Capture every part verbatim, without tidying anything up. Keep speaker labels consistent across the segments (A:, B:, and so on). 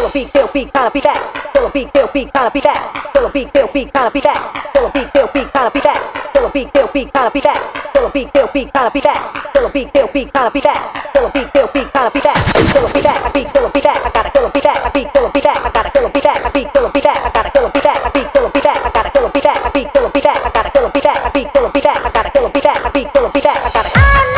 A: pelo pique, teu pique, tá na piché. Pelo pique, teu pique, tá na piché. Pelo pique, teu pique, tá na piché. Pelo pique, teu pique, tá na piché. Pelo pique, teu pique, tá na piché. Pelo pique, teu pique, tá na piché. Pelo pique, teu pique, tá na piché. Pelo pique, teu pique, tá na piché. Pelo piché, a pique, pelo piché, a cara, pelo piché, a pique, pelo piché, a cara, pelo piché, a pique, pelo piché, a cara, pelo piché, a pique, pelo piché, a cara, pelo piché, a pique, pelo piché, a cara, pelo piché, a pique, pelo piché, a cara, pelo piché, a pique, pelo piché, a cara.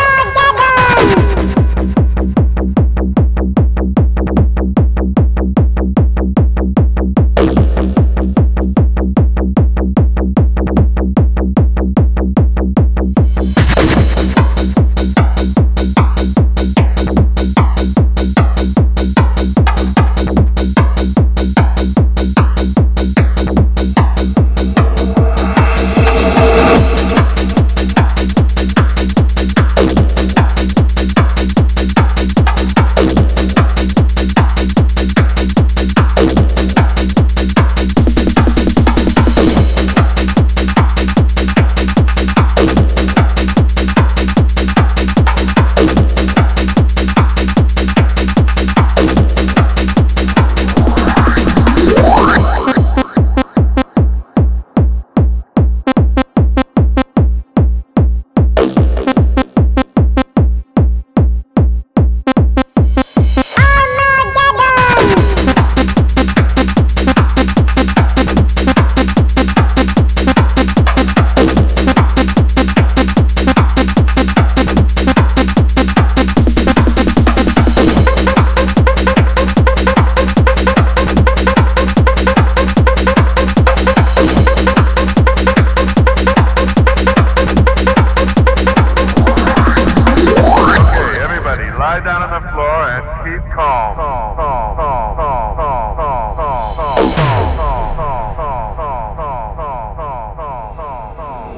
B: Lie down on the floor and keep calm. calm, calm, calm, calm, calm, calm, calm, calm, calm, calm, calm, calm, calm, calm, calm, calm, calm, calm,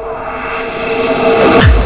B: calm.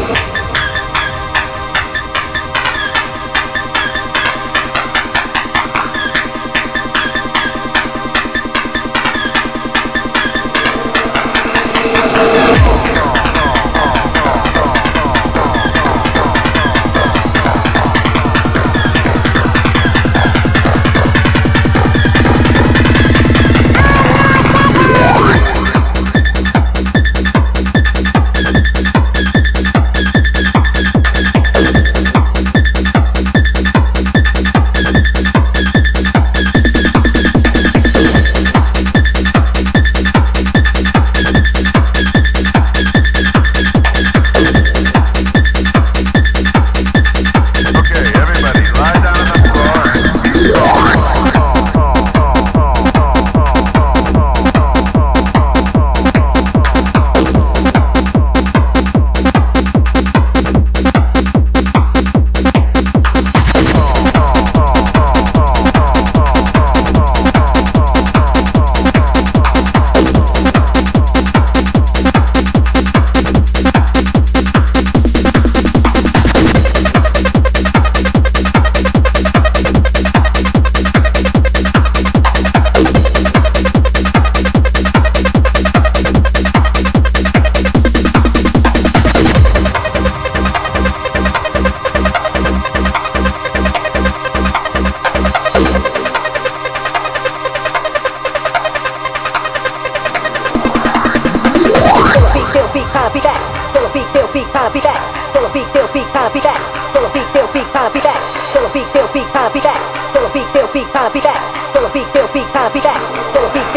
B: Pelo pique, teu pique, tá na piché. Pelo pique, teu pique, tá na piché. Pelo pique,